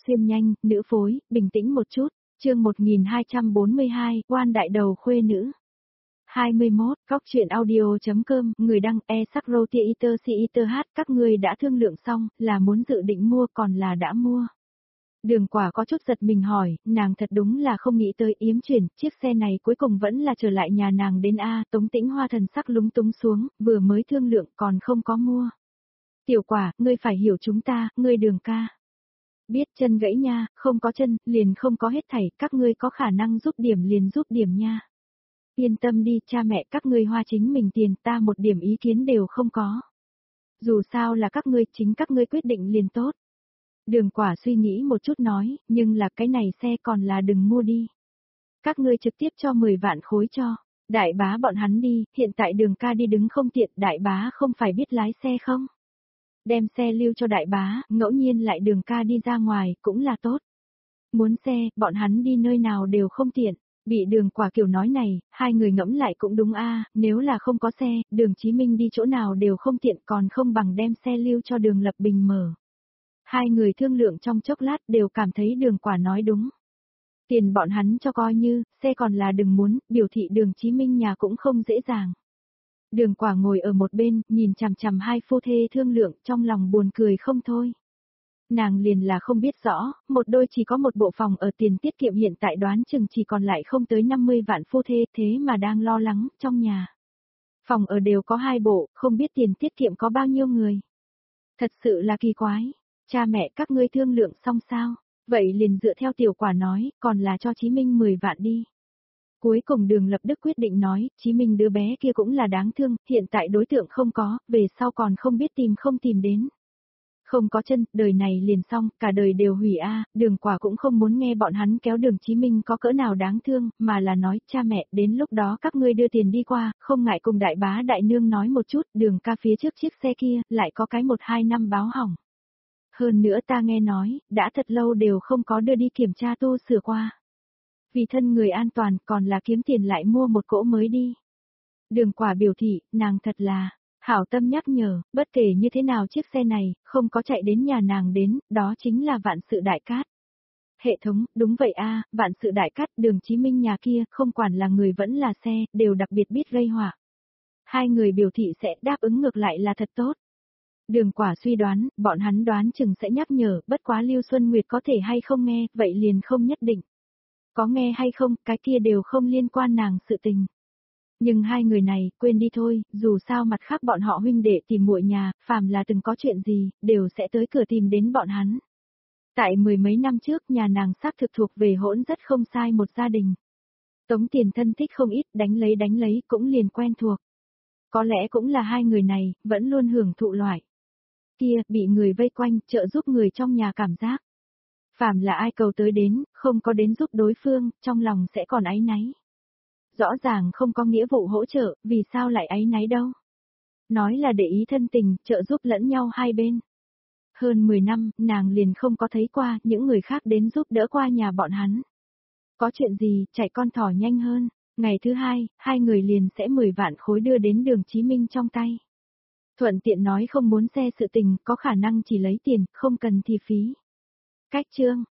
xuyên nhanh, nữ phối, bình tĩnh một chút, chương 1242, quan đại đầu khuê nữ. 21, góc chuyện audio.com, người đăng e-sắc-rô-tia-iter si-iter hát, các ngươi đã thương lượng xong, là muốn dự định mua còn là đã mua. Đường Quả có chút giật mình hỏi, nàng thật đúng là không nghĩ tới yếm chuyển, chiếc xe này cuối cùng vẫn là trở lại nhà nàng đến A, Tống Tĩnh Hoa thần sắc lúng túng xuống, vừa mới thương lượng còn không có mua. Tiểu Quả, ngươi phải hiểu chúng ta, ngươi Đường ca. Biết chân gãy nha, không có chân, liền không có hết thảy, các ngươi có khả năng giúp điểm liền giúp điểm nha. Yên tâm đi, cha mẹ các ngươi hoa chính mình tiền, ta một điểm ý kiến đều không có. Dù sao là các ngươi, chính các ngươi quyết định liền tốt. Đường Quả suy nghĩ một chút nói, nhưng là cái này xe còn là đừng mua đi. Các ngươi trực tiếp cho 10 vạn khối cho, đại bá bọn hắn đi, hiện tại Đường ca đi đứng không tiện, đại bá không phải biết lái xe không? Đem xe lưu cho đại bá, ngẫu nhiên lại Đường ca đi ra ngoài, cũng là tốt. Muốn xe, bọn hắn đi nơi nào đều không tiện. Bị Đường Quả kiểu nói này, hai người ngẫm lại cũng đúng a, nếu là không có xe, Đường Chí Minh đi chỗ nào đều không tiện, còn không bằng đem xe lưu cho Đường Lập Bình mở. Hai người thương lượng trong chốc lát đều cảm thấy Đường Quả nói đúng. Tiền bọn hắn cho coi như, xe còn là đừng muốn, biểu thị Đường Chí Minh nhà cũng không dễ dàng. Đường Quả ngồi ở một bên, nhìn chằm chằm hai phu thê thương lượng, trong lòng buồn cười không thôi. Nàng liền là không biết rõ, một đôi chỉ có một bộ phòng ở tiền tiết kiệm hiện tại đoán chừng chỉ còn lại không tới 50 vạn phu thê, thế mà đang lo lắng trong nhà. Phòng ở đều có 2 bộ, không biết tiền tiết kiệm có bao nhiêu người. Thật sự là kỳ quái. Cha mẹ các ngươi thương lượng xong sao? Vậy liền dựa theo Tiểu Quả nói, còn là cho Chí Minh 10 vạn đi. Cuối cùng Đường Lập Đức quyết định nói, Chí Minh đứa bé kia cũng là đáng thương, hiện tại đối tượng không có, về sau còn không biết tìm không tìm đến. Không có chân, đời này liền xong, cả đời đều hủy a. Đường Quả cũng không muốn nghe bọn hắn kéo Đường Chí Minh có cỡ nào đáng thương, mà là nói, cha mẹ, đến lúc đó các ngươi đưa tiền đi qua, không ngại cùng đại bá đại nương nói một chút, Đường ca phía trước chiếc xe kia, lại có cái 1-2 năm báo hỏng. Hơn nữa ta nghe nói, đã thật lâu đều không có đưa đi kiểm tra tu sửa qua. Vì thân người an toàn còn là kiếm tiền lại mua một cỗ mới đi. Đường Quả biểu thị, nàng thật là, hảo tâm nhắc nhở, bất kể như thế nào chiếc xe này, không có chạy đến nhà nàng đến, đó chính là Vạn Sự Đại Cát. Hệ thống, đúng vậy a, Vạn Sự Đại Cát, Đường Chí Minh nhà kia, không quản là người vẫn là xe, đều đặc biệt biết gây họa. Hai người biểu thị sẽ đáp ứng ngược lại là thật tốt. Đường Quả suy đoán, bọn hắn đoán chừng sẽ nhắc nhở, bất quá Lưu Xuân Nguyệt có thể hay không nghe, vậy liền không nhất định. Có nghe hay không, cái kia đều không liên quan nàng sự tình. Nhưng hai người này, quên đi thôi, dù sao mặt khác bọn họ huynh đệ tìm muội nhà, phàm là từng có chuyện gì, đều sẽ tới cửa tìm đến bọn hắn. Tại 10 mấy năm trước, nhà nàng xác thực thuộc về hỗn rất không sai một gia đình. Tống tiền thân thích không ít, đánh lấy cũng liền quen thuộc. Có lẽ cũng là hai người này, vẫn luôn hưởng thụ loại. Kia, bị người vây quanh, trợ giúp người trong nhà cảm giác. Phàm là ai cầu tới đến, không có đến giúp đối phương, trong lòng sẽ còn áy náy. Rõ ràng không có nghĩa vụ hỗ trợ, vì sao lại áy náy đâu. Nói là để ý thân tình, trợ giúp lẫn nhau hai bên. Hơn 10 năm, nàng liền không có thấy qua những người khác đến giúp đỡ qua nhà bọn hắn. Có chuyện gì, chạy con thỏ nhanh hơn. Ngày thứ hai, hai người liền sẽ 10 vạn khối đưa đến Đường Chí Minh trong tay. Thuận tiện nói không muốn xe sự tình, có khả năng chỉ lấy tiền, không cần thì phí. Cách chương.